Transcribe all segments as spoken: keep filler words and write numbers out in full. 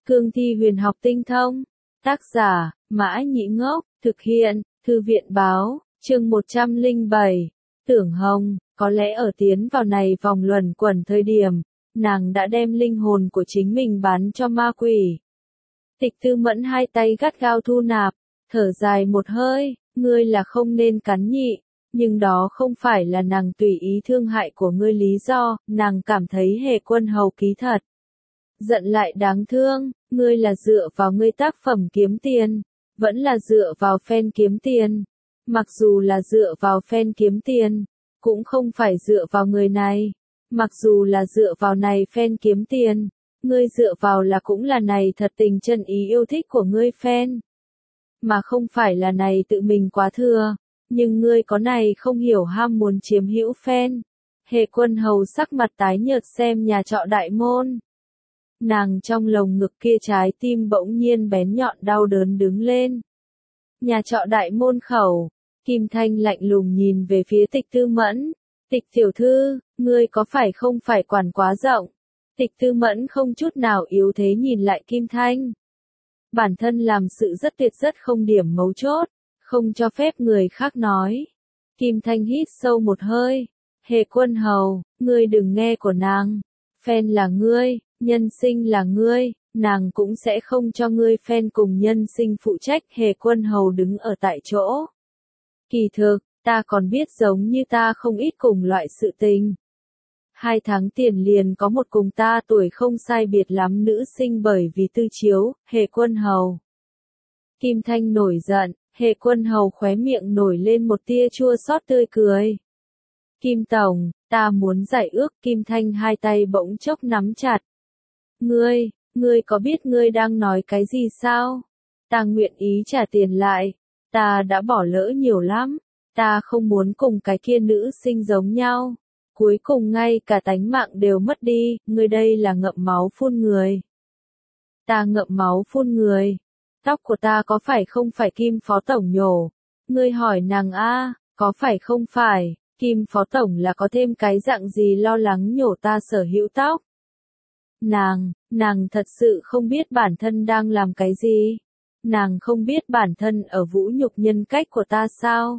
Cương thi huyền học tinh thông. Tác giả, Mã Nhĩ Ngốc, thực hiện, Thư viện báo, chương một trăm lẻ bảy. Tưởng Hồng, có lẽ ở tiến vào này vòng luẩn quẩn thời điểm, nàng đã đem linh hồn của chính mình bán cho ma quỷ. Tịch Tư Mẫn hai tay gắt gao thu nạp, thở dài một hơi, ngươi là không nên cắn nhị, nhưng đó không phải là nàng tùy ý thương hại của ngươi lý do, nàng cảm thấy Hề Quân Hầu ký thật giận lại đáng thương, ngươi là dựa vào ngươi tác phẩm kiếm tiền, vẫn là dựa vào fan kiếm tiền. Mặc dù là dựa vào fan kiếm tiền, cũng không phải dựa vào người này. Mặc dù là dựa vào này fan kiếm tiền, ngươi dựa vào là cũng là này thật tình chân ý yêu thích của ngươi fan. Mà không phải là này tự mình quá thừa, nhưng ngươi có này không hiểu ham muốn chiếm hữu fan. Hề Quân Hầu sắc mặt tái nhợt xem nhà trọ đại môn. Nàng trong lồng ngực kia trái tim bỗng nhiên bén nhọn đau đớn đứng lên. Nhà trọ đại môn khẩu, Kim Thanh lạnh lùng nhìn về phía Tịch Tư Mẫn. Tịch tiểu thư, ngươi có phải không phải quản quá rộng? Tịch Tư Mẫn không chút nào yếu thế nhìn lại Kim Thanh. Bản thân làm sự rất tuyệt rất không điểm mấu chốt, không cho phép người khác nói. Kim Thanh hít sâu một hơi. Hề Quân Hầu, ngươi đừng nghe của nàng. Fan là ngươi, nhân sinh là ngươi, nàng cũng sẽ không cho ngươi fan cùng nhân sinh phụ trách. Hề Quân Hầu đứng ở tại chỗ. Kỳ thực, ta còn biết giống như ta không ít cùng loại sự tình. Hai tháng tiền liền có một cùng ta tuổi không sai biệt lắm nữ sinh bởi vì tư chiếu, Hề Quân Hầu. Kim Thanh nổi giận, Hề Quân Hầu khóe miệng nổi lên một tia chua xót tươi cười. Kim Tổng, ta muốn giải ước. Kim Thanh hai tay bỗng chốc nắm chặt. Ngươi, ngươi có biết ngươi đang nói cái gì sao? Ta nguyện ý trả tiền lại. Ta đã bỏ lỡ nhiều lắm. Ta không muốn cùng cái kia nữ sinh giống nhau. Cuối cùng ngay cả tánh mạng đều mất đi. Ngươi đây là ngậm máu phun người. Ta ngậm máu phun người. Tóc của ta có phải không phải Kim Phó Tổng nhổ? Ngươi hỏi nàng a, có phải không phải? Kim Phó Tổng là có thêm cái dạng gì lo lắng nhổ ta sở hữu tóc? Nàng, nàng thật sự không biết bản thân đang làm cái gì? Nàng không biết bản thân ở vũ nhục nhân cách của ta sao?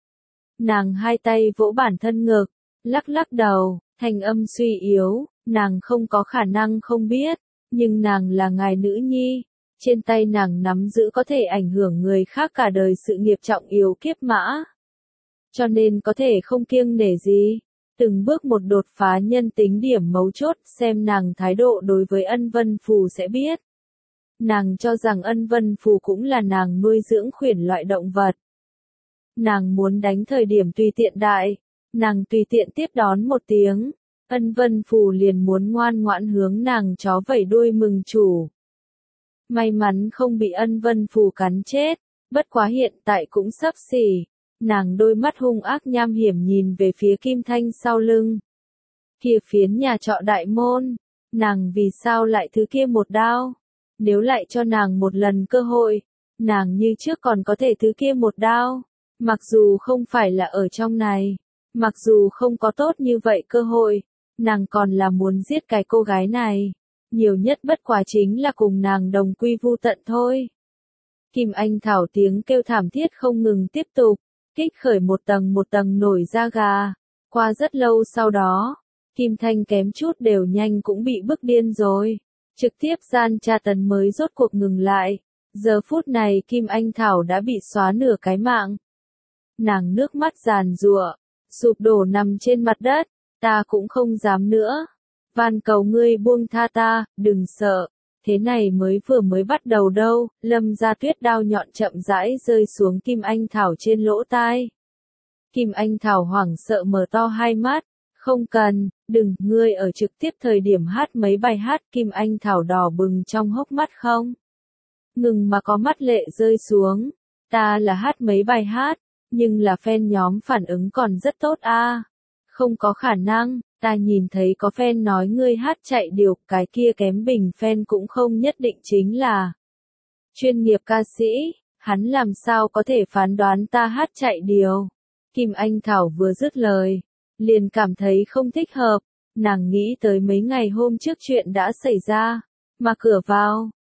Nàng hai tay vỗ bản thân ngực, lắc lắc đầu, thanh âm suy yếu, nàng không có khả năng không biết, nhưng nàng là ngài nữ nhi, trên tay nàng nắm giữ có thể ảnh hưởng người khác cả đời sự nghiệp trọng yếu kiếp mã. Cho nên có thể không kiêng nể gì, từng bước một đột phá nhân tính điểm mấu chốt, xem nàng thái độ đối với Ân Vân Phù sẽ biết. Nàng cho rằng Ân Vân Phù cũng là nàng nuôi dưỡng khuyển loại động vật. Nàng muốn đánh thời điểm tùy tiện đại, nàng tùy tiện tiếp đón một tiếng, Ân Vân Phù liền muốn ngoan ngoãn hướng nàng chó vẩy đuôi mừng chủ. May mắn không bị Ân Vân Phù cắn chết, bất quá hiện tại cũng sắp xỉ. Nàng đôi mắt hung ác nham hiểm nhìn về phía Kim Thanh sau lưng. Kia phiến nhà trọ đại môn, nàng vì sao lại thứ kia một đao? Nếu lại cho nàng một lần cơ hội, nàng như trước còn có thể thứ kia một đao. Mặc dù không phải là ở trong này, mặc dù không có tốt như vậy cơ hội, nàng còn là muốn giết cái cô gái này. Nhiều nhất bất quá chính là cùng nàng đồng quy vu tận thôi. Kim Anh Thảo tiếng kêu thảm thiết không ngừng tiếp tục. Kích khởi một tầng một tầng nổi da gà. Qua rất lâu sau đó, Kim Thanh kém chút đều nhanh cũng bị bức điên rồi. Trực tiếp gian tra tấn mới rốt cuộc ngừng lại. Giờ phút này Kim Anh Thảo đã bị xóa nửa cái mạng. Nàng nước mắt giàn giụa, sụp đổ nằm trên mặt đất. Ta cũng không dám nữa. Van cầu ngươi buông tha ta, đừng sợ. Thế này mới vừa mới bắt đầu đâu. Lâm Gia Tuyết đao nhọn chậm rãi rơi xuống Kim Anh Thảo trên lỗ tai. Kim Anh Thảo hoảng sợ mở to hai mắt. Không cần, đừng, ngươi ở trực tiếp thời điểm hát mấy bài hát. Kim Anh Thảo đỏ bừng trong hốc mắt không? Ngừng mà có mắt lệ rơi xuống. Ta là hát mấy bài hát, nhưng là fan nhóm phản ứng còn rất tốt a. À. Không có khả năng. Ta nhìn thấy có fan nói ngươi hát chạy điều, cái kia kém bình fan cũng không nhất định chính là chuyên nghiệp ca sĩ, hắn làm sao có thể phán đoán ta hát chạy điều. Kim Anh Thảo vừa dứt lời, liền cảm thấy không thích hợp, nàng nghĩ tới mấy ngày hôm trước chuyện đã xảy ra, mà cửa vào,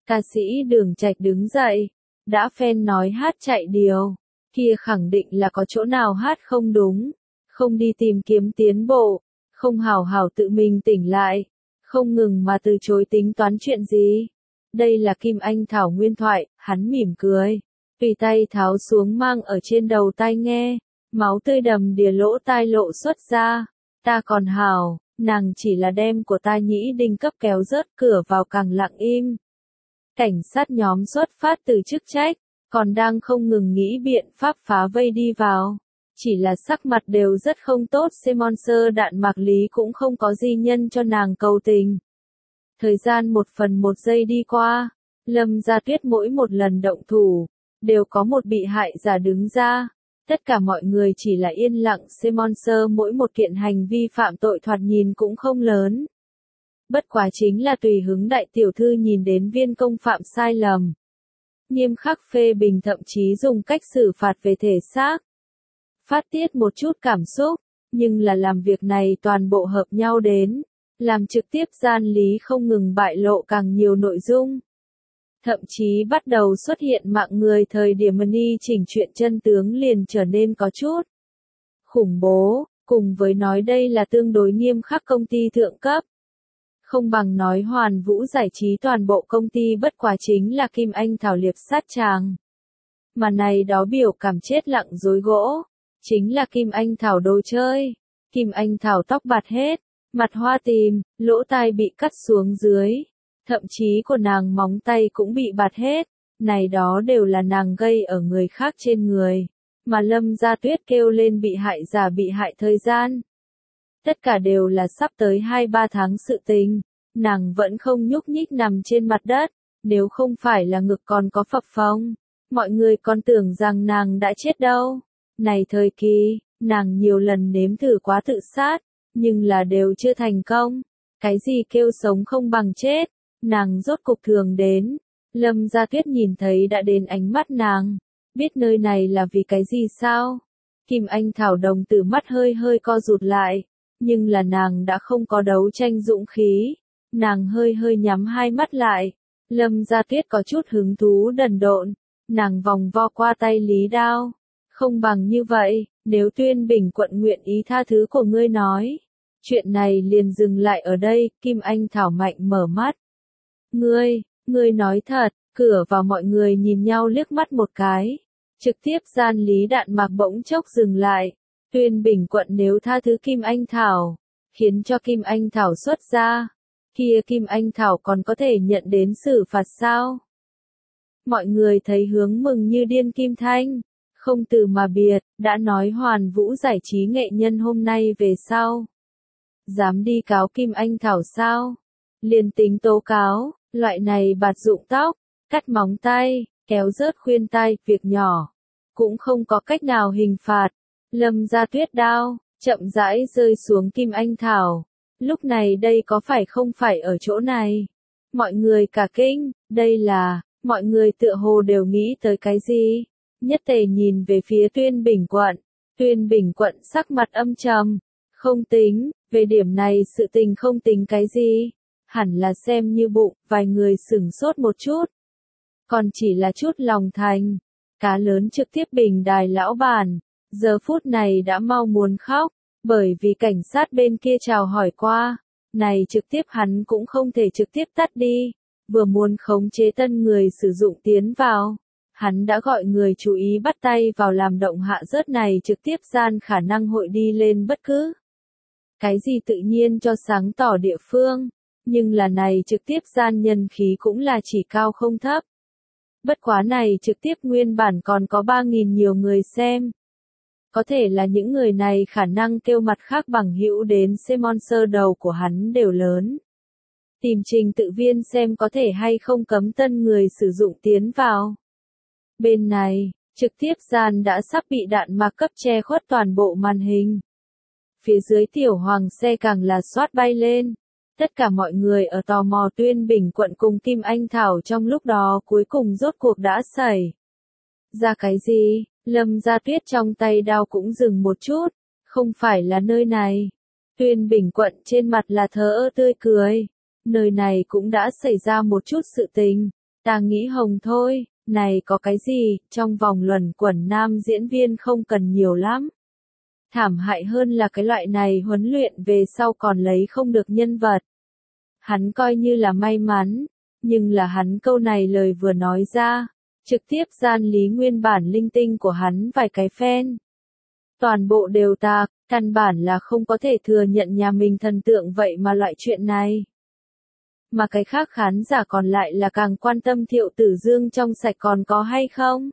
Ca sĩ Đường Trạch đứng dậy, đã fan nói hát chạy điều, kia khẳng định là có chỗ nào hát không đúng, không đi tìm kiếm tiến bộ, không hào hào tự mình tỉnh lại, không ngừng mà từ chối tính toán chuyện gì. Đây là Kim Anh Thảo nguyên thoại, hắn mỉm cười, tùy tay tháo xuống mang ở trên đầu tai nghe, máu tươi đầm đìa lỗ tai lộ xuất ra, ta còn hào, nàng chỉ là đem của ta nhĩ đinh cấp kéo rớt, cửa vào càng lặng im. Cảnh sát nhóm xuất phát từ chức trách, còn đang không ngừng nghĩ biện pháp phá vây đi vào. Chỉ là sắc mặt đều rất không tốt, sponsor đạn mạc lý cũng không có gì nhân cho nàng cầu tình. Thời gian một phần một giây đi qua, Lâm Gia Tuyết mỗi một lần động thủ, đều có một bị hại giả đứng ra. Tất cả mọi người chỉ là yên lặng, sponsor mỗi một kiện hành vi phạm tội thoạt nhìn cũng không lớn. Bất quá chính là tùy hứng đại tiểu thư nhìn đến viên công phạm sai lầm. Nghiêm khắc phê bình, thậm chí dùng cách xử phạt về thể xác. Phát tiết một chút cảm xúc, nhưng là làm việc này toàn bộ hợp nhau đến, làm trực tiếp gian lý không ngừng bại lộ càng nhiều nội dung. Thậm chí bắt đầu xuất hiện mạng người thời điểm Money chỉnh chuyện chân tướng liền trở nên có chút khủng bố, cùng với nói đây là tương đối nghiêm khắc công ty thượng cấp. Không bằng nói Hoàn Vũ giải trí toàn bộ công ty bất quá chính là Kim Anh Thảo liệp sát chàng. Mà này đó biểu cảm chết lặng dối gỗ, chính là Kim Anh Thảo đồ chơi. Kim Anh Thảo tóc bạc hết, mặt hoa tìm, lỗ tai bị cắt xuống dưới, thậm chí của nàng móng tay cũng bị bạt hết, này đó đều là nàng gây ở người khác trên người, mà Lâm Gia Tuyết kêu lên bị hại giả bị hại thời gian. Tất cả đều là sắp tới hai ba tháng sự tình, nàng vẫn không nhúc nhích nằm trên mặt đất, nếu không phải là ngực còn có phập phồng, mọi người còn tưởng rằng nàng đã chết đâu. Này thời kỳ, nàng nhiều lần nếm thử quá tự sát, nhưng là đều chưa thành công. Cái gì kêu sống không bằng chết, nàng rốt cục thường đến. Lâm Gia Tuyết nhìn thấy đã đến ánh mắt nàng, biết nơi này là vì cái gì sao? Kim Anh Thảo đồng tử mắt hơi hơi co rụt lại, nhưng là nàng đã không có đấu tranh dũng khí. Nàng hơi hơi nhắm hai mắt lại. Lâm Gia Tuyết có chút hứng thú đần độn, nàng vòng vo qua tay Lý Đao. Không bằng như vậy, nếu Tuyên Bình quận nguyện ý tha thứ của ngươi nói. Chuyện này liền dừng lại ở đây, Kim Anh Thảo mạnh mở mắt. Ngươi, ngươi nói thật, cửa vào mọi người nhìn nhau liếc mắt một cái. Trực tiếp gian lý đạn mạc bỗng chốc dừng lại. Tuyên Bình quận nếu tha thứ Kim Anh Thảo, khiến cho Kim Anh Thảo xuất ra. Kia Kim Anh Thảo còn có thể nhận đến xử phạt sao? Mọi người thấy hướng mừng như điên Kim Thanh. Không từ mà biệt, đã nói Hoàn Vũ giải trí nghệ nhân hôm nay về sau. Dám đi cáo Kim Anh Thảo sao? Liền tính tố cáo, loại này bạt rụng tóc, cắt móng tay, kéo rớt khuyên tai, việc nhỏ. Cũng không có cách nào hình phạt. Lâm Gia Tuyết đao, chậm rãi rơi xuống Kim Anh Thảo. Lúc này đây có phải không phải ở chỗ này? Mọi người cả kinh, đây là, mọi người tựa hồ đều nghĩ tới cái gì? Nhất Tề nhìn về phía Tuyên Bình quận. Tuyên Bình quận sắc mặt âm trầm. Không tính, về điểm này sự tình không tính cái gì. Hẳn là xem như bụng, vài người sửng sốt một chút. Còn chỉ là chút lòng thành. Cá lớn trực tiếp bình đài lão bản. Giờ phút này đã mau muốn khóc. Bởi vì cảnh sát bên kia chào hỏi qua. Này trực tiếp hắn cũng không thể trực tiếp tắt đi. Vừa muốn khống chế tân người sử dụng tiến vào. Hắn đã gọi người chú ý bắt tay vào làm động hạ rớt này trực tiếp gian khả năng hội đi lên bất cứ. Cái gì tự nhiên cho sáng tỏ địa phương, nhưng là này trực tiếp gian nhân khí cũng là chỉ cao không thấp. Bất quá này trực tiếp nguyên bản còn có ba nghìn nhiều người xem. Có thể là những người này khả năng kêu mặt khác bằng hữu đến sponsor đầu của hắn đều lớn. Tìm trình tự viên xem có thể hay không cấm tân người sử dụng tiến vào. Bên này, trực tiếp gian đã sắp bị đạn mạc cấp che khuất toàn bộ màn hình. Phía dưới tiểu hoàng xe càng là xoát bay lên. Tất cả mọi người ở tò mò Tuyên Bình quận cùng Kim Anh Thảo trong lúc đó cuối cùng rốt cuộc đã xảy ra cái gì? Lâm Gia Tuyết trong tay đao cũng dừng một chút. Không phải là nơi này. Tuyên Bình quận trên mặt là thờ ơ tươi cười. Nơi này cũng đã xảy ra một chút sự tình. Ta nghĩ hồng thôi, này có cái gì, trong vòng luẩn quẩn nam diễn viên không cần nhiều lắm. Thảm hại hơn là cái loại này huấn luyện về sau còn lấy không được nhân vật. Hắn coi như là may mắn, nhưng là hắn câu này lời vừa nói ra, trực tiếp gian lý nguyên bản linh tinh của hắn vài cái phen. Toàn bộ đều tạc, căn bản là không có thể thừa nhận nhà mình thần tượng vậy mà loại chuyện này. Mà cái khác khán giả còn lại là càng quan tâm Thiệu Tử Dương trong sạch còn có hay không.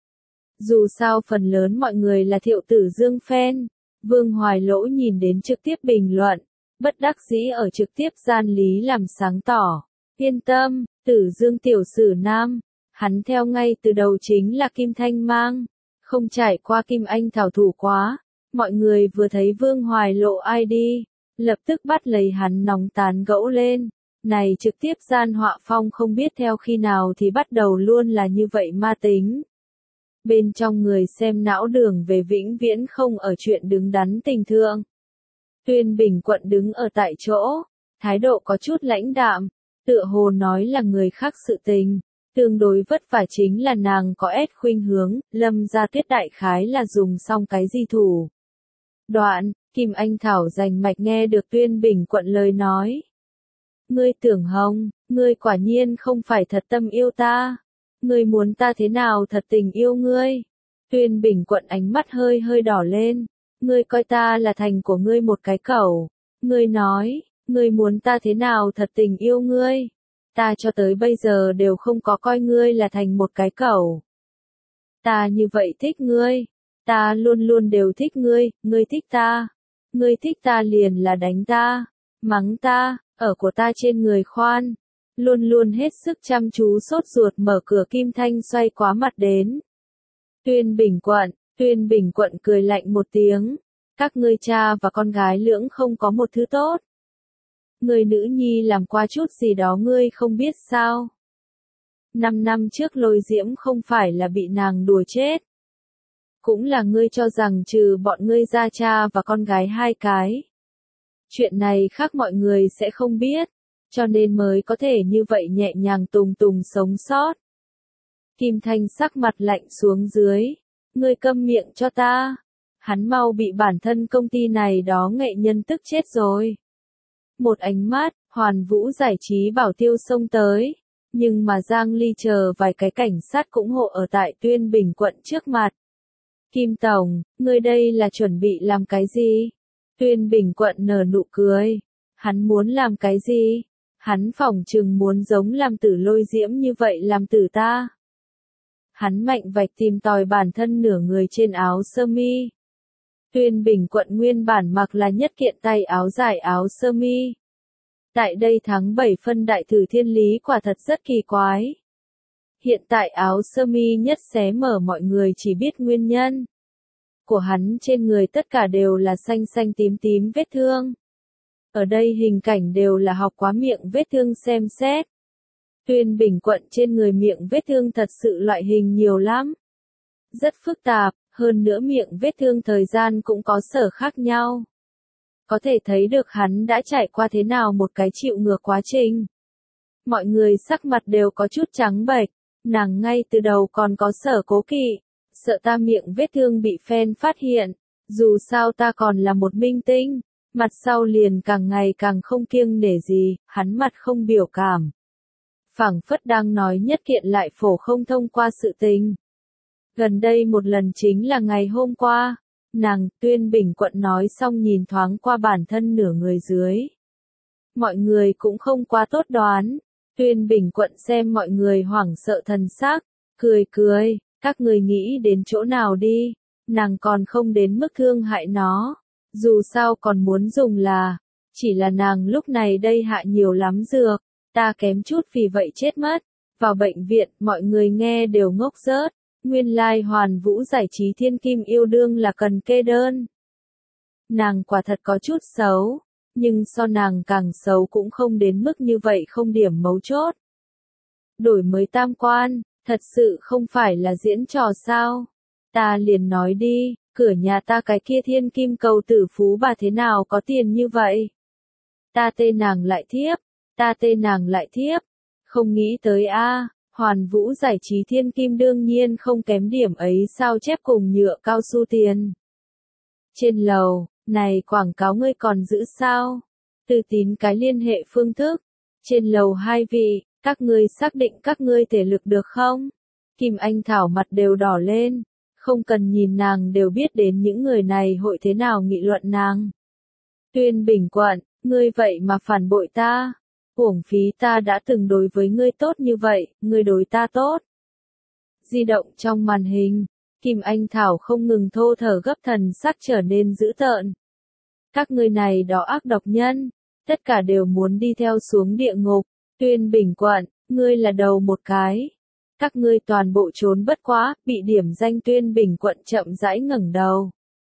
Dù sao phần lớn mọi người là Thiệu Tử Dương fan, Vương Hoài Lỗ nhìn đến trực tiếp bình luận, bất đắc dĩ ở trực tiếp gian lý làm sáng tỏ. Yên tâm, Tử Dương tiểu sử nam, hắn theo ngay từ đầu chính là Kim Thanh Mang, không trải qua Kim Anh thảo thủ quá. Mọi người vừa thấy Vương Hoài Lộ i đê, lập tức bắt lấy hắn nóng tán gẫu lên. Này trực tiếp gian họa phong không biết theo khi nào thì bắt đầu luôn là như vậy ma tính. Bên trong người xem não đường về vĩnh viễn không ở chuyện đứng đắn tình thương. Tuyên Bình Quận đứng ở tại chỗ, thái độ có chút lãnh đạm, tựa hồ nói là người khác sự tình. Tương đối vất vả chính là nàng có ép khuynh hướng, Lâm Gia Tuyết đại khái là dùng xong cái gì thủ. Đoạn, Kim Anh Thảo rành mạch nghe được Tuyên Bình Quận lời nói. Ngươi tưởng hông, ngươi quả nhiên không phải thật tâm yêu ta. Ngươi muốn ta thế nào thật tình yêu ngươi. Tuyên Bình Quận ánh mắt hơi hơi đỏ lên. Ngươi coi ta là thành của ngươi một cái cẩu. Ngươi nói, ngươi muốn ta thế nào thật tình yêu ngươi. Ta cho tới bây giờ đều không có coi ngươi là thành một cái cẩu. Ta như vậy thích ngươi. Ta luôn luôn đều thích ngươi, ngươi thích ta. Ngươi thích ta liền là đánh ta, mắng ta, ở của ta trên người khoan. Luôn luôn hết sức chăm chú sốt ruột mở cửa Kim Thanh xoay quá mặt đến. Tuyên Bình Quận, Tuyên Bình Quận cười lạnh một tiếng. Các ngươi cha và con gái lưỡng không có một thứ tốt. Người nữ nhi làm qua chút gì đó ngươi không biết sao. Năm năm trước Lôi Diễm không phải là bị nàng đùa chết. Cũng là ngươi cho rằng trừ bọn ngươi ra cha và con gái hai cái. Chuyện này khác mọi người sẽ không biết, cho nên mới có thể như vậy nhẹ nhàng tùng tùng sống sót. Kim Thanh sắc mặt lạnh xuống dưới. Ngươi câm miệng cho ta. Hắn mau bị bản thân công ty này đó nghệ nhân tức chết rồi. Một ánh mắt, Hoàn Vũ giải trí bảo tiêu xông tới. Nhưng mà Giang Ly chờ vài cái cảnh sát cũng hộ ở tại Tuyên Bình Quận trước mặt. Kim Tổng, ngươi đây là chuẩn bị làm cái gì? Tuyên Bình Quận nở nụ cười. Hắn muốn làm cái gì? Hắn phỏng chừng muốn giống làm tử Lôi Diễm như vậy làm tử ta. Hắn mạnh vạch tìm tòi bản thân nửa người trên áo sơ mi. Tuyên Bình Quận nguyên bản mặc là nhất kiện tay áo dài áo sơ mi. Tại đây tháng bảy phân đại thử thiên lý quả thật rất kỳ quái. Hiện tại áo sơ mi nhất xé mở mọi người chỉ biết nguyên nhân. Của hắn trên người tất cả đều là xanh xanh tím tím vết thương. Ở đây hình cảnh đều là học quá miệng vết thương xem xét. Tuyên Bình Quận trên người miệng vết thương thật sự loại hình nhiều lắm. Rất phức tạp, hơn nữa miệng vết thương thời gian cũng có sở khác nhau. Có thể thấy được hắn đã trải qua thế nào một cái chịu ngược quá trình. Mọi người sắc mặt đều có chút trắng bệch, nàng ngay từ đầu còn có sở cố kỵ, sợ ta miệng vết thương bị fan phát hiện, dù sao ta còn là một minh tinh, mặt sau liền càng ngày càng không kiêng nể gì, hắn mặt không biểu cảm. Phảng phất đang nói nhất kiện lại phổ không thông qua sự tình. Gần đây một lần chính là ngày hôm qua, nàng Tuyên Bình Quận nói xong nhìn thoáng qua bản thân nửa người dưới. Mọi người cũng không quá tốt đoán, Tuyên Bình Quận xem mọi người hoảng sợ thần sắc, cười cười, các người nghĩ đến chỗ nào đi, nàng còn không đến mức thương hại nó, dù sao còn muốn dùng là, chỉ là nàng lúc này đây hạ nhiều lắm dược, ta kém chút vì vậy chết mất, vào bệnh viện mọi người nghe đều ngốc rớt. Nguyên lai Hoàn Vũ giải trí thiên kim yêu đương là cần kê đơn. Nàng quả thật có chút xấu, nhưng so nàng càng xấu cũng không đến mức như vậy không điểm mấu chốt. Đổi mới tam quan, thật sự không phải là diễn trò sao. Ta liền nói đi, cửa nhà ta cái kia thiên kim cầu tử phú bà thế nào có tiền như vậy. Ta tên nàng lại thiếp, ta tên nàng lại thiếp, không nghĩ tới a. Hoàn Vũ Giải trí thiên kim đương nhiên không kém điểm ấy sao chép cùng nhựa cao su tiền. Trên lầu, này quảng cáo ngươi còn giữ sao? Từ Tín cái liên hệ phương thức. Trên lầu hai vị, các ngươi xác định các ngươi thể lực được không? Kim Anh Thảo mặt đều đỏ lên, không cần nhìn nàng đều biết đến những người này hội thế nào nghị luận nàng. Tuyên Bình Quận, ngươi vậy mà phản bội ta. Uổng phí ta đã từng đối với ngươi tốt như vậy, ngươi đối ta tốt. Di động trong màn hình, Kim Anh Thảo không ngừng thô thở gấp thần sắc trở nên dữ tợn. Các ngươi này đó ác độc nhân, tất cả đều muốn đi theo xuống địa ngục. Tuyên Bình Quận, ngươi là đầu một cái. Các ngươi toàn bộ trốn bất quá, bị điểm danh. Tuyên Bình Quận chậm rãi ngẩng đầu.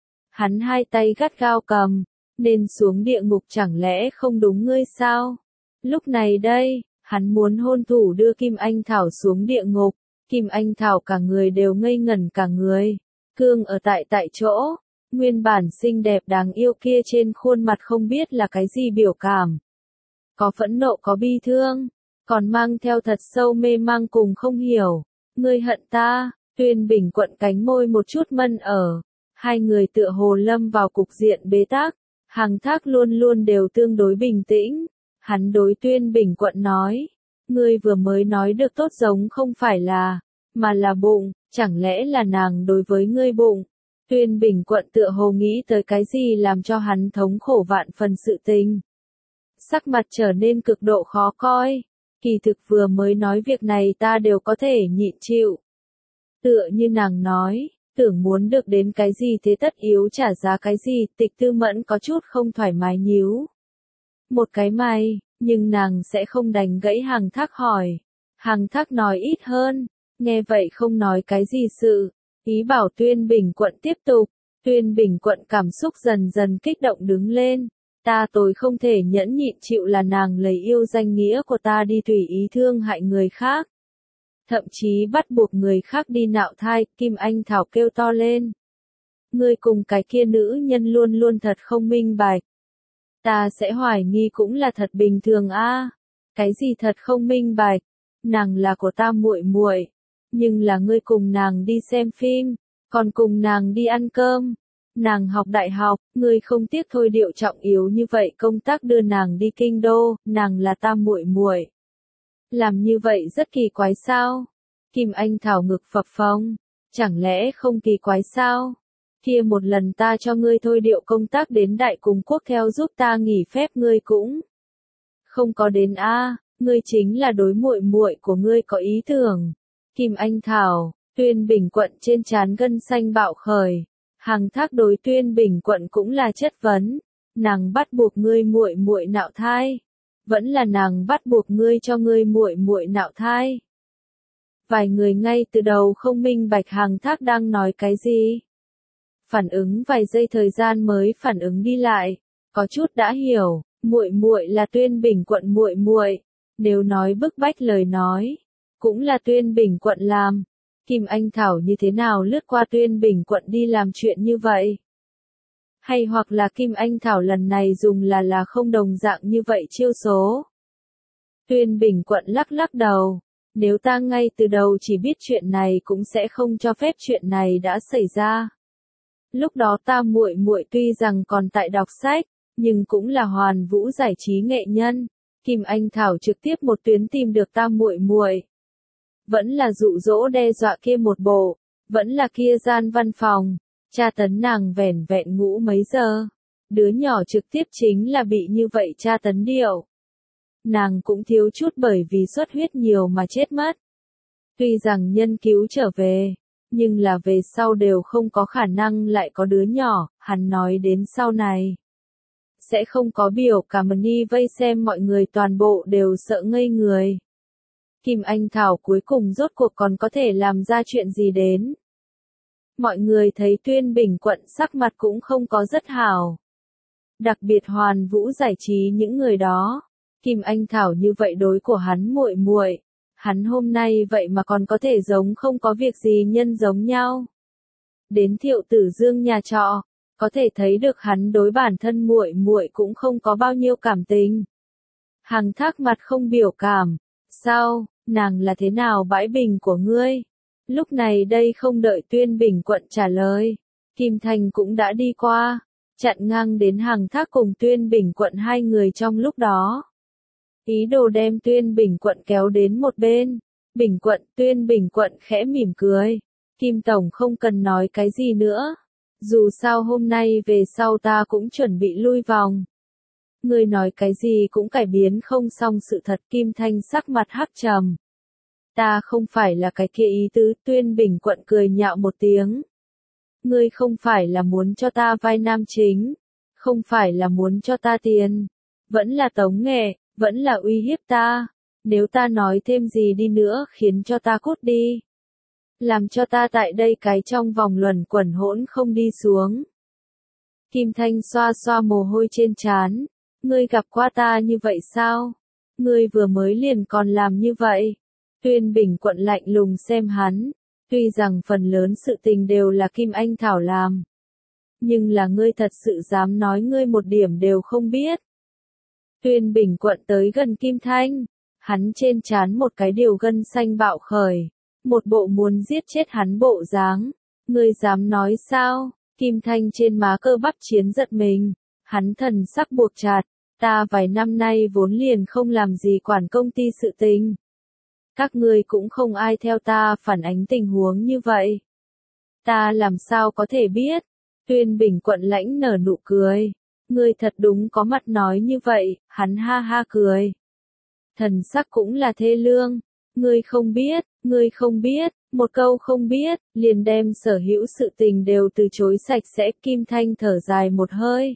Hắn hai tay gắt gao cầm, nên xuống địa ngục chẳng lẽ không đúng ngươi sao? Lúc này đây, hắn muốn hôn thủ đưa Kim Anh Thảo xuống địa ngục. Kim Anh Thảo cả người đều ngây ngẩn cả người, cương ở tại tại chỗ, nguyên bản xinh đẹp đáng yêu kia trên khuôn mặt không biết là cái gì biểu cảm. Có phẫn nộ có bi thương, còn mang theo thật sâu mê mang cùng không hiểu. Ngươi hận ta. Tuyên Bình Quận cánh môi một chút mân ở. Hai người tựa hồ lâm vào cục diện bế tắc. Hàng Thác luôn luôn đều tương đối bình tĩnh. Hắn đối Tuyên Bình Quận nói. Ngươi vừa mới nói được tốt giống không phải là, mà là bụng, chẳng lẽ là nàng đối với ngươi bụng. Tuyên Bình Quận tựa hồ nghĩ tới cái gì làm cho hắn thống khổ vạn phần sự tình. Sắc mặt trở nên cực độ khó coi. Kỳ thực vừa mới nói việc này ta đều có thể nhịn chịu. Tựa như nàng nói, tưởng muốn được đến cái gì thế tất yếu trả giá cái gì. Tịch Tư Mẫn có chút không thoải mái nhíu một cái mày, nhưng nàng sẽ không đánh gãy Hàng Thác hỏi. Hàng Thác nói ít hơn, nghe vậy không nói cái gì sự, ý bảo Tuyên Bình Quận tiếp tục. Tuyên Bình Quận cảm xúc dần dần kích động đứng lên. Ta tôi không thể nhẫn nhịn chịu là nàng lấy yêu danh nghĩa của ta đi tùy ý thương hại người khác. Thậm chí bắt buộc người khác đi nạo thai. Kim Anh Thảo kêu to lên. Ngươi cùng cái kia nữ nhân luôn luôn thật không minh bạch. Ta sẽ hoài nghi cũng là thật bình thường a. À, cái gì thật không minh bạch? Nàng là của ta muội muội, nhưng là ngươi cùng nàng đi xem phim, còn cùng nàng đi ăn cơm. Nàng học đại học, ngươi không tiếc thôi điệu trọng yếu như vậy công tác đưa nàng đi kinh đô, nàng là ta muội muội. Làm như vậy rất kỳ quái sao? Kim Anh Thảo ngực phập phồng, chẳng lẽ không kỳ quái sao? Kia một lần ta cho ngươi thôi điệu công tác đến Đại Cùng Quốc theo giúp ta nghỉ phép ngươi cũng không có đến a, à, ngươi chính là đối muội muội của ngươi có ý tưởng. Kim Anh Thảo, Tuyên Bình Quận trên trán gân xanh bạo khởi. Hàng Thác đối Tuyên Bình Quận cũng là chất vấn, nàng bắt buộc ngươi muội muội nạo thai, vẫn là nàng bắt buộc ngươi cho ngươi muội muội nạo thai. Vài người ngay từ đầu không minh bạch Hàng Thác đang nói cái gì. Phản ứng vài giây thời gian mới phản ứng đi lại, có chút đã hiểu, muội muội là Tuyên Bình Quận muội muội, nếu nói bức bách lời nói, cũng là Tuyên Bình Quận làm. Kim Anh Thảo như thế nào lướt qua Tuyên Bình Quận đi làm chuyện như vậy? Hay hoặc là Kim Anh Thảo lần này dùng là là không đồng dạng như vậy chiêu số? Tuyên Bình Quận lắc lắc đầu, nếu ta ngay từ đầu chỉ biết chuyện này cũng sẽ không cho phép chuyện này đã xảy ra. Lúc đó ta muội muội tuy rằng còn tại đọc sách, nhưng cũng là Hoàn Vũ Giải trí nghệ nhân. Kim Anh Thảo trực tiếp một tuyến tìm được ta muội muội. Vẫn là dụ dỗ đe dọa kia một bộ, vẫn là kia gian văn phòng, tra tấn nàng vẻn vẹn ngủ mấy giờ. Đứa nhỏ trực tiếp chính là bị như vậy tra tấn điệu. Nàng cũng thiếu chút bởi vì xuất huyết nhiều mà chết mất. Tuy rằng nhân cứu trở về, nhưng là về sau đều không có khả năng lại có đứa nhỏ. Hắn nói đến sau này sẽ không có biểu cảm ni vây xem mọi người toàn bộ đều sợ ngây người. Kim Anh Thảo cuối cùng rốt cuộc còn có thể làm ra chuyện gì đến. Mọi người thấy Tuyên Bình Quận sắc mặt cũng không có rất hảo. Đặc biệt Hoàn Vũ Giải trí những người đó. Kim Anh Thảo như vậy đối của hắn muội muội, hắn hôm nay vậy mà còn có thể giống không có việc gì nhân giống nhau. Đến Thiệu Tử Dương nhà trọ, có thể thấy được hắn đối bản thân muội muội cũng không có bao nhiêu cảm tình. Hàng Thác mặt không biểu cảm. Sao, nàng là thế nào bãi bình của ngươi? Lúc này đây không đợi Tuyên Bình Quận trả lời, Kim Thanh cũng đã đi qua, chặn ngang đến hàng thác cùng Tuyên Bình Quận hai người trong lúc đó. Ý đồ đem Tuyên Bình Quận kéo đến một bên. Bình Quận, Tuyên Bình Quận khẽ mỉm cười. Kim Tổng không cần nói cái gì nữa. Dù sao hôm nay về sau ta cũng chuẩn bị lui vòng. Ngươi nói cái gì cũng cải biến không xong sự thật. Kim Thanh sắc mặt hắc trầm. Ta không phải là cái kia ý tứ. Tuyên Bình Quận cười nhạo một tiếng. Ngươi không phải là muốn cho ta vai nam chính. Không phải là muốn cho ta tiền. Vẫn là tống nghệ, vẫn là uy hiếp ta. Nếu ta nói thêm gì đi nữa khiến cho ta cút đi. Làm cho ta tại đây cái trong vòng luẩn quẩn hỗn không đi xuống. Kim Thanh xoa xoa mồ hôi trên trán. Ngươi gặp qua ta như vậy sao? Ngươi vừa mới liền còn làm như vậy. Tuyên Bình Quận lạnh lùng xem hắn. Tuy rằng phần lớn sự tình đều là Kim Anh Thảo làm. Nhưng là ngươi thật sự dám nói ngươi một điểm đều không biết. Tuyên Bình Quận tới gần Kim Thanh. Hắn trên trán một cái điều gân xanh bạo khởi. Một bộ muốn giết chết hắn bộ dáng. Ngươi dám nói sao? Kim Thanh trên má cơ bắp chiến giật mình. Hắn thần sắc buộc chặt. Ta vài năm nay vốn liền không làm gì quản công ty sự tình. Các ngươi cũng không ai theo ta phản ánh tình huống như vậy. Ta làm sao có thể biết? Tuyên Bình Quận lãnh nở nụ cười. Ngươi thật đúng có mặt nói như vậy. Hắn ha ha cười. Thần sắc cũng là thê lương. Ngươi không biết, ngươi không biết, một câu không biết, liền đem sở hữu sự tình đều từ chối sạch sẽ. Kim Thanh thở dài một hơi.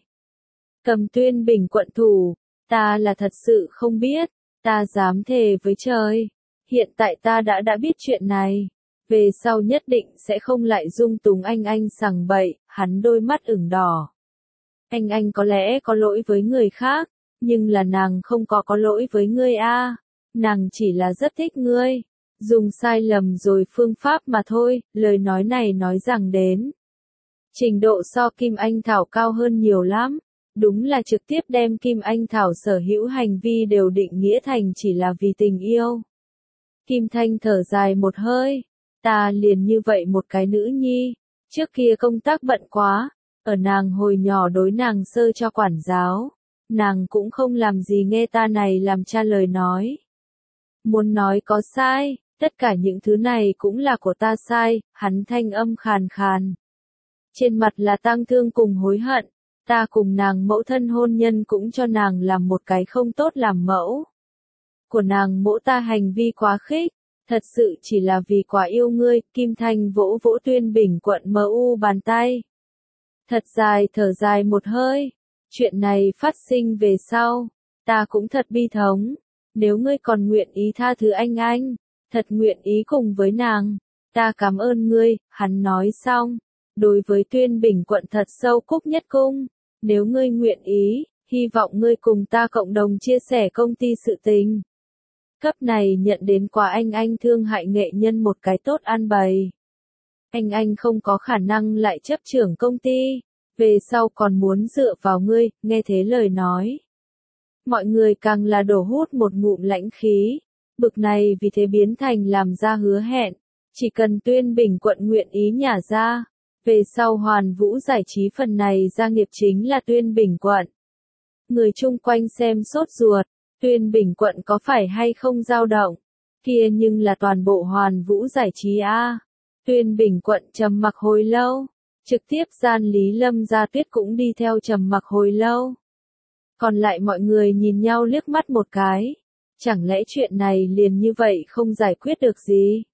Cầm Tuyên Bình Quận thủ, ta là thật sự không biết, ta dám thề với trời. Hiện tại ta đã đã biết chuyện này, về sau nhất định sẽ không lại dung túng anh anh sằng bậy. Hắn đôi mắt ửng đỏ. Anh anh có lẽ có lỗi với người khác, nhưng là nàng không có có lỗi với ngươi a. Nàng chỉ là rất thích ngươi, dùng sai lầm rồi phương pháp mà thôi. Lời nói này nói rằng đến trình độ so Kim Anh Thảo cao hơn nhiều lắm. Đúng là trực tiếp đem Kim Anh Thảo sở hữu hành vi đều định nghĩa thành chỉ là vì tình yêu. Kim Thanh thở dài một hơi. Ta liền như vậy một cái nữ nhi. Trước kia công tác bận quá. Ở nàng hồi nhỏ đối nàng sơ cho quản giáo. Nàng cũng không làm gì nghe ta này làm cha lời nói. Muốn nói có sai, tất cả những thứ này cũng là của ta sai. Hắn thanh âm khàn khàn. Trên mặt là tang thương cùng hối hận. Ta cùng nàng mẫu thân hôn nhân cũng cho nàng làm một cái không tốt làm mẫu. Của nàng mẫu ta hành vi quá khích, thật sự chỉ là vì quá yêu ngươi. Kim Thanh vỗ vỗ Tuyên Bình Quận mờ u bàn tay. Thật dài thở dài một hơi. Chuyện này phát sinh về sau, ta cũng thật bi thống. Nếu ngươi còn nguyện ý tha thứ anh anh, thật nguyện ý cùng với nàng, ta cảm ơn ngươi. Hắn nói xong, đối với Tuyên Bình Quận thật sâu cúc nhất cung. Nếu ngươi nguyện ý, hy vọng ngươi cùng ta cộng đồng chia sẻ công ty sự tình. Cấp này nhận đến quá anh anh thương hại nghệ nhân một cái tốt an bày. Anh anh không có khả năng lại chấp trưởng công ty, về sau còn muốn dựa vào ngươi. Nghe thế lời nói, mọi người càng là đổ hút một ngụm lãnh khí. Bực này vì thế biến thành làm ra hứa hẹn. Chỉ cần Tuyên Bình Quận nguyện ý nhả ra, về sau Hoàn Vũ giải trí phần này gia nghiệp chính là Tuyên Bình Quận. Người chung quanh xem sốt ruột. Tuyên Bình Quận có phải hay không dao động? Kia nhưng là toàn bộ Hoàn Vũ giải trí a. Tuyên Bình Quận trầm mặc hồi lâu. Trực tiếp gian Lý Lâm Gia Tuyết cũng đi theo trầm mặc hồi lâu. Còn lại mọi người nhìn nhau liếc mắt một cái. Chẳng lẽ chuyện này liền như vậy không giải quyết được gì?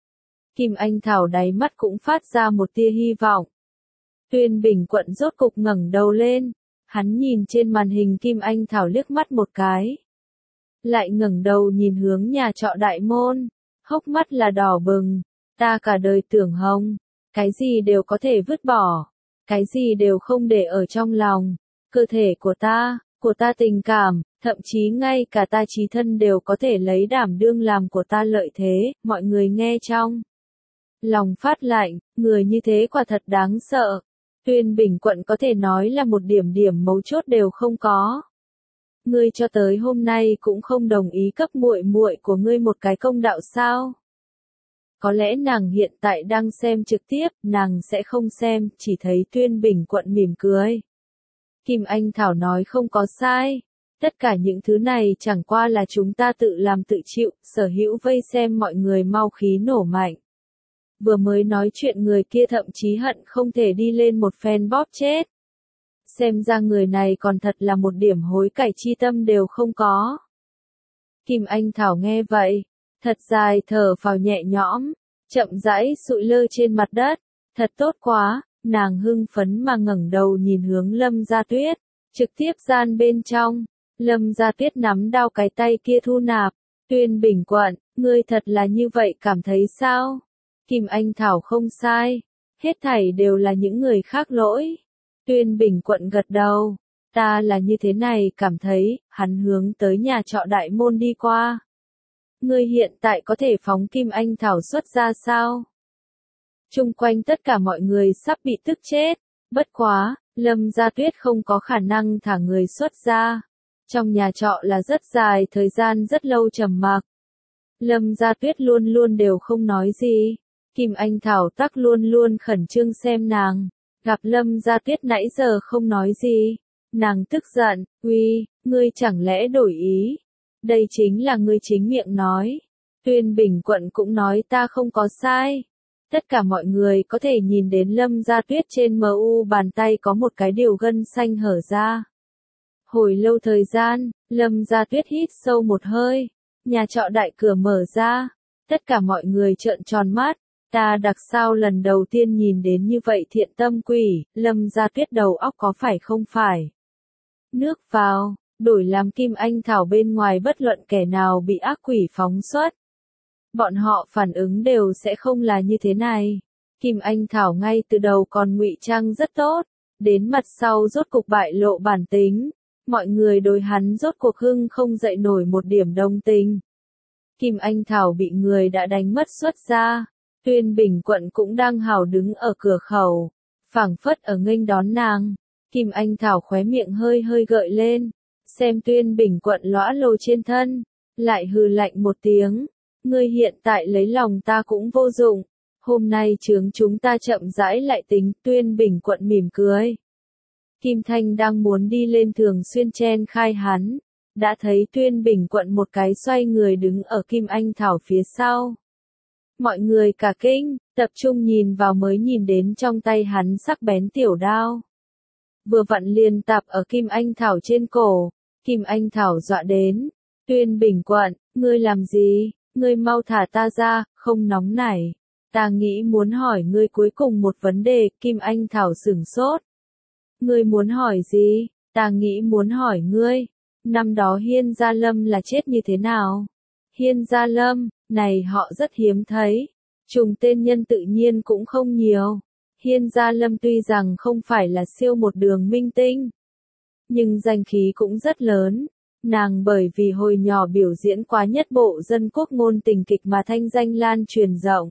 Kim Anh Thảo đáy mắt cũng phát ra một tia hy vọng. Tuyên Bình Quận rốt cục ngẩng đầu lên. Hắn nhìn trên màn hình Kim Anh Thảo liếc mắt một cái. Lại ngẩng đầu nhìn hướng nhà trọ đại môn. Hốc mắt là đỏ bừng. Ta cả đời tưởng hồng. Cái gì đều có thể vứt bỏ. Cái gì đều không để ở trong lòng. Cơ thể của ta, của ta tình cảm, thậm chí ngay cả ta trí thân đều có thể lấy đảm đương làm của ta lợi thế. Mọi người nghe trong lòng phát lạnh. Người như thế quả thật đáng sợ. Tuyên Bình Quận có thể nói là một điểm điểm mấu chốt đều không có. ngươi cho tới hôm nay cũng không đồng ý cấp muội muội của ngươi một cái công đạo sao? Có lẽ nàng hiện tại đang xem trực tiếp, nàng sẽ không xem, chỉ thấy Tuyên Bình Quận mỉm cười. Kim Anh Thảo nói không có sai. Tất cả những thứ này chẳng qua là chúng ta tự làm tự chịu, sở hữu vây xem mọi người mau khí nổ mạnh. Vừa mới nói chuyện người kia thậm chí hận không thể đi lên một phen bóp chết. Xem ra người này còn thật là một điểm hối cải chi tâm đều không có. Kim Anh Thảo nghe vậy, thật dài thở phào nhẹ nhõm, chậm rãi sụi lơ trên mặt đất, thật tốt quá, nàng hưng phấn mà ngẩng đầu nhìn hướng Lâm Gia Tuyết, trực tiếp gian bên trong, Lâm Gia Tuyết nắm đao cái tay kia thu nạp, Tuyên Bình Quận, ngươi thật là như vậy cảm thấy sao? Kim Anh Thảo không sai, hết thảy đều là những người khác lỗi. Tuyên Bình Quận gật đầu, ta là như thế này cảm thấy, hắn hướng tới nhà trọ đại môn đi qua. Ngươi hiện tại có thể phóng Kim Anh Thảo xuất ra sao? Chung quanh tất cả mọi người sắp bị tức chết, bất quá, Lâm Gia Tuyết không có khả năng thả người xuất ra. Trong nhà trọ là rất dài thời gian rất lâu trầm mặc. Lâm Gia Tuyết luôn luôn đều không nói gì. Kim Anh Thảo tắc luôn luôn khẩn trương xem nàng. Gặp Lâm Gia Tuyết nãy giờ không nói gì. Nàng tức giận, uy, ngươi chẳng lẽ đổi ý. Đây chính là ngươi chính miệng nói. Tuyên Bình Quận cũng nói ta không có sai. Tất cả mọi người có thể nhìn đến Lâm Gia Tuyết trên mờ u bàn tay có một cái điều gân xanh hở ra. Hồi lâu thời gian, Lâm Gia Tuyết hít sâu một hơi. Nhà trọ đại cửa mở ra. Tất cả mọi người trợn tròn mắt. Ta đặc sao lần đầu tiên nhìn đến như vậy thiện tâm quỷ, Lâm Gia Tuyết đầu óc có phải không phải. Nước vào, đổi làm Kim Anh Thảo bên ngoài bất luận kẻ nào bị ác quỷ phóng xuất. Bọn họ phản ứng đều sẽ không là như thế này. Kim Anh Thảo ngay từ đầu còn ngụy trang rất tốt, đến mặt sau rốt cục bại lộ bản tính. Mọi người đối hắn rốt cuộc hưng không dậy nổi một điểm đồng tình. Kim Anh Thảo bị người đã đánh mất xuất ra. Tuyên Bình Quận cũng đang hào đứng ở cửa khẩu, phảng phất ở nghênh đón nàng. Kim Anh Thảo khóe miệng hơi hơi gợi lên, xem Tuyên Bình Quận lõa lồ trên thân, lại hừ lạnh một tiếng. Ngươi hiện tại lấy lòng ta cũng vô dụng, hôm nay chướng chúng ta chậm rãi lại tính. Tuyên Bình Quận mỉm cười. Kim Thanh đang muốn đi lên thường xuyên chen khai hắn, đã thấy Tuyên Bình Quận một cái xoay người đứng ở Kim Anh Thảo phía sau. Mọi người cả kinh, tập trung nhìn vào mới nhìn đến trong tay hắn sắc bén tiểu đao. Vừa vặn liền tạp ở Kim Anh Thảo trên cổ, Kim Anh Thảo dọa đến. Tuyên Bình Quận, ngươi làm gì, ngươi mau thả ta ra, không nóng nảy. Ta nghĩ muốn hỏi ngươi cuối cùng một vấn đề. Kim Anh Thảo sửng sốt. Ngươi muốn hỏi gì, ta nghĩ muốn hỏi ngươi. Năm đó Hiên Gia Lâm là chết như thế nào? Hiên Gia Lâm, này họ rất hiếm thấy. Trùng tên nhân tự nhiên cũng không nhiều. Hiên Gia Lâm tuy rằng không phải là siêu một đường minh tinh, nhưng danh khí cũng rất lớn. Nàng bởi vì hồi nhỏ biểu diễn quá nhất bộ dân quốc ngôn tình kịch mà thanh danh lan truyền rộng.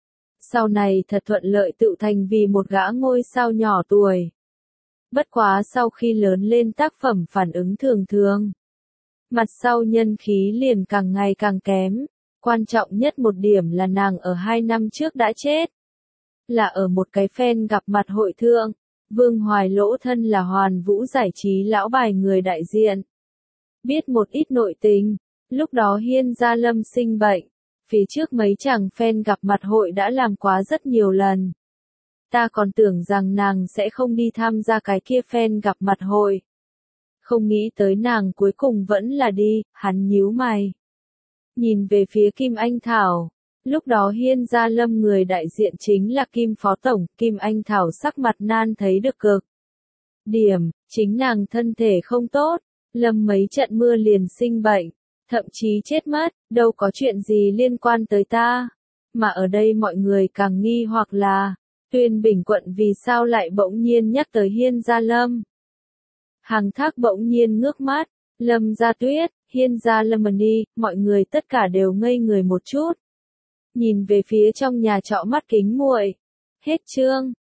Sau này thật thuận lợi tự thành vì một gã ngôi sao nhỏ tuổi. Bất quá sau khi lớn lên tác phẩm phản ứng thường thường. Mặt sau nhân khí liền càng ngày càng kém. Quan trọng nhất một điểm là nàng ở hai năm trước đã chết. Là ở một cái fan gặp mặt hội thượng. Vương Hoài Lỗ thân là Hoàn Vũ giải trí lão bài người đại diện. Biết một ít nội tình. Lúc đó Hiên Gia Lâm sinh bệnh. Phía trước mấy chàng fan gặp mặt hội đã làm quá rất nhiều lần. Ta còn tưởng rằng nàng sẽ không đi tham gia cái kia fan gặp mặt hội. Không nghĩ tới nàng cuối cùng vẫn là đi, hắn nhíu mày. Nhìn về phía Kim Anh Thảo. Lúc đó Hiên Gia Lâm người đại diện chính là Kim Phó Tổng. Kim Anh Thảo sắc mặt nan thấy được cực điểm, chính nàng thân thể không tốt. Lâm mấy trận mưa liền sinh bệnh. Thậm chí chết mất, đâu có chuyện gì liên quan tới ta. Mà ở đây mọi người càng nghi hoặc là, Tuyên Bình Quận vì sao lại bỗng nhiên nhắc tới Hiên Gia Lâm. Hàng Thác bỗng nhiên ngước mắt, Lâm Gia Tuyết, Hiên Gia Lâm đi, mọi người tất cả đều ngây người một chút. Nhìn về phía trong nhà trọ mắt kính muội. Hết chương.